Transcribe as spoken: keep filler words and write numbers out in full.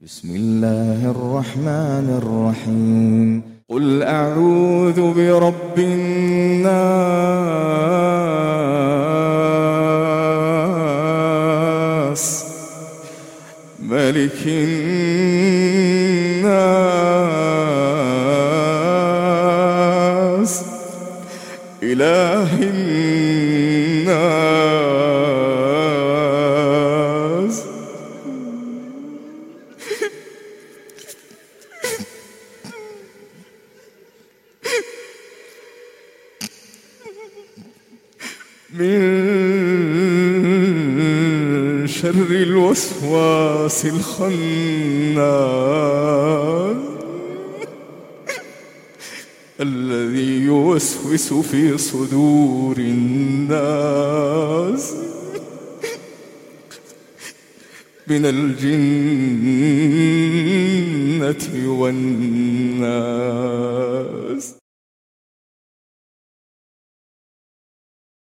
بسم الله الرحمن الرحيم. قل أعوذ برب الناس ملك الناس إله الناس من شر الوسواس الخناس الذي يوسوس في صدور الناس من الجنة والناس.